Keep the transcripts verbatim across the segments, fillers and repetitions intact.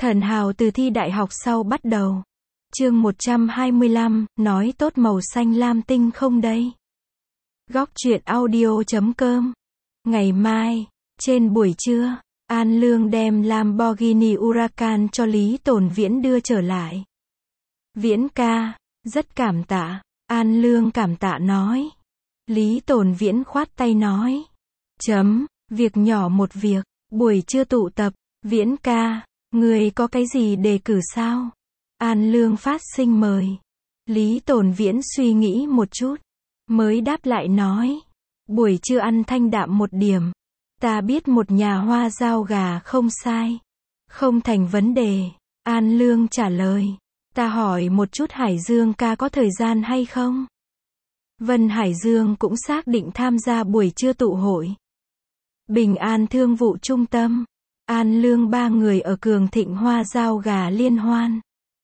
Thần hào từ thi đại học sau bắt đầu. Chương một trăm hai mươi lăm, nói tốt màu xanh lam tinh không đây? Góc truyện audio chấm com. Ngày mai, trên buổi trưa, An Lương đem Lamborghini Huracan cho Lý Tồn Viễn đưa trở lại. Viễn ca, rất cảm tạ. An Lương cảm tạ nói. Lý Tồn Viễn khoát tay nói. Chấm, việc nhỏ một việc, buổi trưa tụ tập, Viễn ca, người có cái gì đề cử sao? An Lương phát sinh mời. Lý Tồn Viễn suy nghĩ một chút, mới đáp lại nói. Buổi trưa ăn thanh đạm một điểm. Ta biết một nhà hoa rau gà không sai. Không thành vấn đề. An Lương trả lời. Ta hỏi một chút Hải Dương ca có thời gian hay không? Vân Hải Dương cũng xác định tham gia buổi trưa tụ hội. Bình An Thương vụ trung tâm. An Lương ba người ở Cường Thịnh hoa rau gà liên hoan.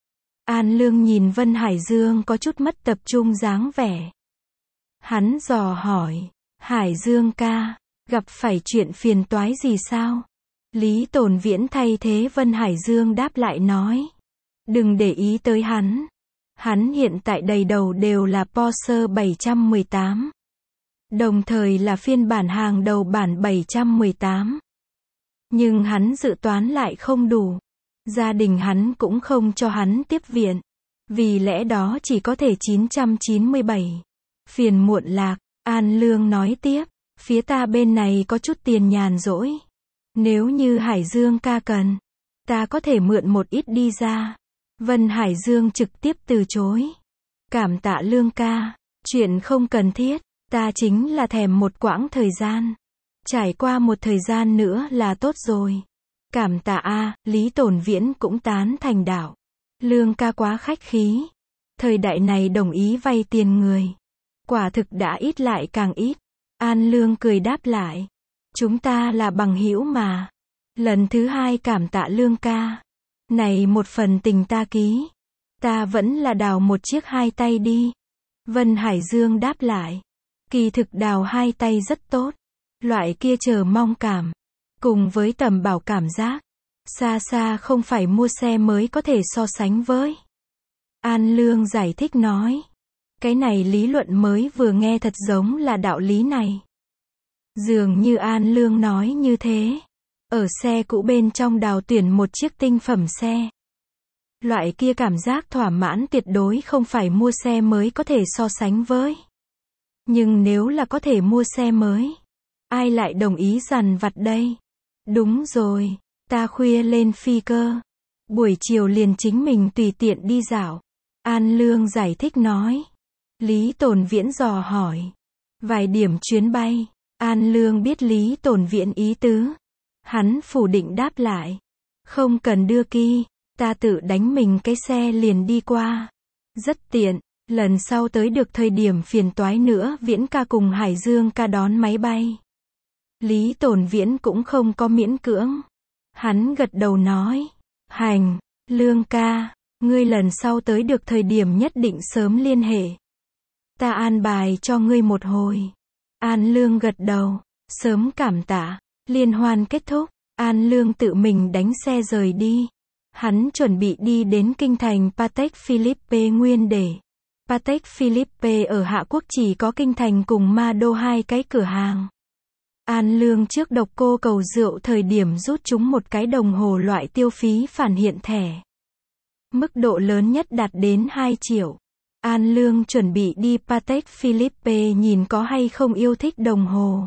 An Lương nhìn Vân Hải Dương có chút mất tập trung dáng vẻ. Hắn dò hỏi. Hải Dương ca, gặp phải chuyện phiền toái gì sao? Lý Tồn Viễn thay thế Vân Hải Dương đáp lại nói. Đừng để ý tới hắn. Hắn hiện tại đầy đầu đều là Porsche bảy trăm mười tám. Đồng thời là phiên bản hàng đầu bản bảy trăm mười tám. Nhưng hắn dự toán lại không đủ. Gia đình hắn cũng không cho hắn tiếp viện. Vì lẽ đó chỉ có thể chín trăm chín mươi bảy. Phiền muộn lạc, An Lương nói tiếp. Phía ta bên này có chút tiền nhàn rỗi. Nếu như Hải Dương ca cần, ta có thể mượn một ít đi ra. Vân Hải Dương trực tiếp từ chối. Cảm tạ Lương ca, chuyện không cần thiết, ta chính là thèm một quãng thời gian. Trải qua một thời gian nữa là tốt rồi. Cảm tạ a, Lý Tồn Viễn cũng tán thành đạo. Lương ca quá khách khí. Thời đại này đồng ý vay tiền người. Quả thực đã ít lại càng ít. An Lương cười đáp lại. Chúng ta là bằng hữu mà. Lần thứ hai cảm tạ Lương ca. Này một phần tình ta ký. Ta vẫn là đào một chiếc hai tay đi. Vân Hải Dương đáp lại. Kỳ thực đào hai tay rất tốt. Loại kia chờ mong cảm. Cùng với tầm bảo cảm giác. Xa xa không phải mua xe mới có thể so sánh với. An Lương giải thích nói. Cái này lý luận mới vừa nghe thật giống là đạo lý này. Dường như An Lương nói như thế. Ở xe cũ bên trong đào tuyển một chiếc tinh phẩm xe. Loại kia cảm giác thỏa mãn tuyệt đối không phải mua xe mới có thể so sánh với. Nhưng nếu là có thể mua xe mới, ai lại đồng ý dằn vặt đây? Đúng rồi, ta khuya lên phi cơ. Buổi chiều liền chính mình tùy tiện đi dạo. An Lương giải thích nói. Lý Tồn Viễn dò hỏi. Vài điểm chuyến bay. An Lương biết Lý Tồn Viễn ý tứ. Hắn phủ định đáp lại. Không cần đưa ki, ta tự đánh mình cái xe liền đi qua. Rất tiện, lần sau tới được thời điểm phiền toái nữa Viễn ca cùng Hải Dương ca đón máy bay. Lý Tồn Viễn cũng không có miễn cưỡng. Hắn gật đầu nói. Hành, Lương ca, ngươi lần sau tới được thời điểm nhất định sớm liên hệ. Ta an bài cho ngươi một hồi. An Lương gật đầu, sớm cảm tạ. Liên hoan kết thúc, An Lương tự mình đánh xe rời đi. Hắn chuẩn bị đi đến kinh thành Patek Philippe nguyên để. Patek Philippe ở Hạ Quốc chỉ có kinh thành cùng Ma Đô hai cái cửa hàng. An Lương trước độc cô cầu rượu thời điểm rút chúng một cái đồng hồ loại tiêu phí phản hiện thẻ. Mức độ lớn nhất đạt đến hai triệu. An Lương chuẩn bị đi Patek Philippe nhìn có hay không yêu thích đồng hồ.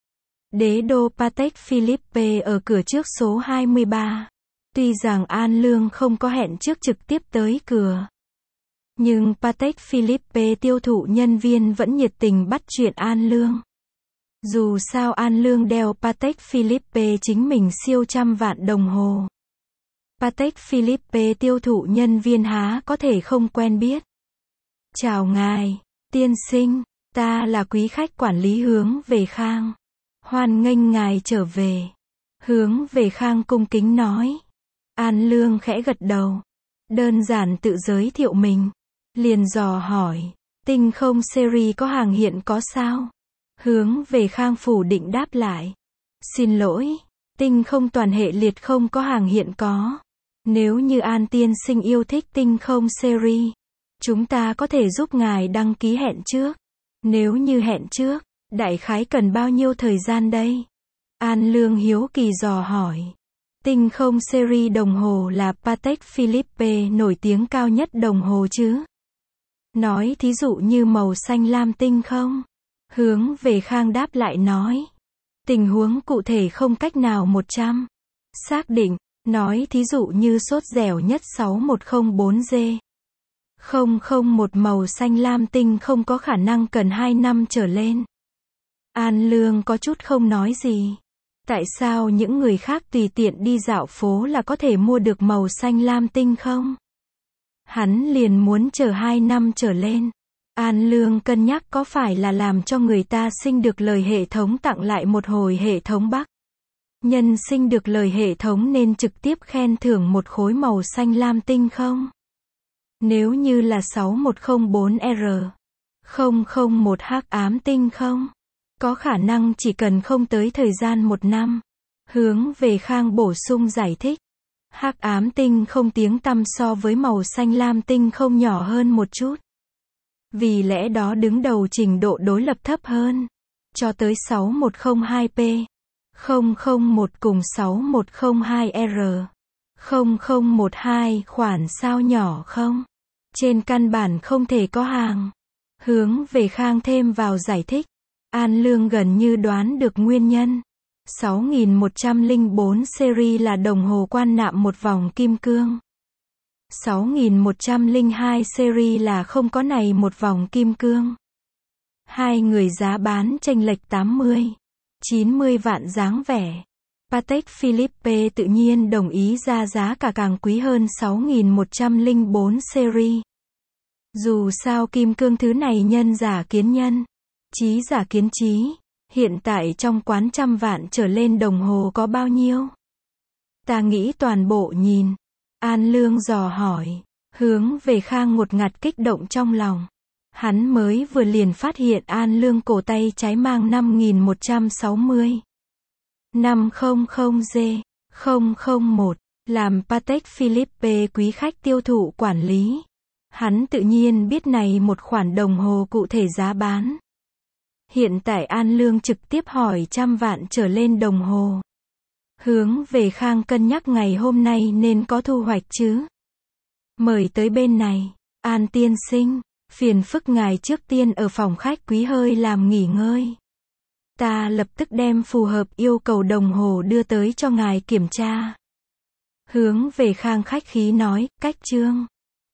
Đế đô Patek Philippe ở cửa trước số hai mươi ba. Tuy rằng An Lương không có hẹn trước trực tiếp tới cửa. Nhưng Patek Philippe tiêu thụ nhân viên vẫn nhiệt tình bắt chuyện An Lương. Dù sao An Lương đeo Patek Philippe chính mình siêu trăm vạn đồng hồ. Patek Philippe tiêu thụ nhân viên há có thể không quen biết. Chào ngài, tiên sinh, ta là quý khách quản lý Hướng Về Khang. Hoan nghênh ngài trở về. Hướng Về Khang cung kính nói. An Lương khẽ gật đầu. Đơn giản tự giới thiệu mình. Liền dò hỏi. Tinh không series có hàng hiện có sao? Hướng Về Khang phủ định đáp lại. Xin lỗi. Tinh không toàn hệ liệt không có hàng hiện có. Nếu như An tiên sinh yêu thích tinh không series, chúng ta có thể giúp ngài đăng ký hẹn trước. Nếu như hẹn trước, đại khái cần bao nhiêu thời gian đây? An Lương hiếu kỳ dò hỏi. Tinh không series đồng hồ là Patek Philippe nổi tiếng cao nhất đồng hồ chứ? Nói thí dụ như màu xanh lam tinh không? Hướng về Khang đáp lại nói. Tình huống cụ thể không cách nào một trăm xác định. Nói thí dụ như sốt dẻo nhất sáu một không bốn G. không không một màu xanh lam tinh không có khả năng cần hai năm trở lên. An Lương có chút không nói gì. Tại sao những người khác tùy tiện đi dạo phố là có thể mua được màu xanh lam tinh không? Hắn liền muốn chờ hai năm trở lên. An Lương cân nhắc có phải là làm cho người ta sinh được lời hệ thống tặng lại một hồi hệ thống Bắc. Nhân sinh được lời hệ thống nên trực tiếp khen thưởng một khối màu xanh lam tinh không? Nếu như là sáu một không bốn R, không không một hắc ám tinh không? Có khả năng chỉ cần không tới thời gian một năm. Hướng về Khang bổ sung giải thích. Hắc ám tinh không tiếng tăm so với màu xanh lam tinh không nhỏ hơn một chút. Vì lẽ đó đứng đầu trình độ đối lập thấp hơn. Cho tới sáu một không hai P, không không một cùng sáu một không hai R, không không một hai khoản sao nhỏ không? Trên căn bản không thể có hàng. Hướng về Khang thêm vào giải thích. An Lương gần như đoán được nguyên nhân. sáu nghìn một trăm lẻ bốn series là đồng hồ quan nạm một vòng kim cương. sáu nghìn một trăm lẻ hai series là không có này một vòng kim cương. Hai người giá bán chênh lệch tám mươi, chín mươi vạn dáng vẻ. Patek Philippe tự nhiên đồng ý ra giá cả càng quý hơn sáu nghìn một trăm lẻ bốn series. Dù sao kim cương thứ này nhân giả kiến nhân, trí giả kiến trí. Hiện tại trong quán trăm vạn trở lên đồng hồ có bao nhiêu? Ta nghĩ toàn bộ nhìn. An Lương dò hỏi. Hướng về Khang ngột ngạt kích động trong lòng. Hắn mới vừa liền phát hiện An Lương cổ tay trái mang năm nghìn một trăm sáu mươi. năm trăm G, không không một. Làm Patek Philippe quý khách tiêu thụ quản lý. Hắn tự nhiên biết này một khoản đồng hồ cụ thể giá bán. Hiện tại An Lương trực tiếp hỏi trăm vạn trở lên đồng hồ. Hướng về Khang cân nhắc ngày hôm nay nên có thu hoạch chứ. Mời tới bên này. An tiên sinh, phiền phức ngài trước tiên ở phòng khách quý hơi làm nghỉ ngơi. Ta lập tức đem phù hợp yêu cầu đồng hồ đưa tới cho ngài kiểm tra. Hướng về Khang khách khí nói, cách chương.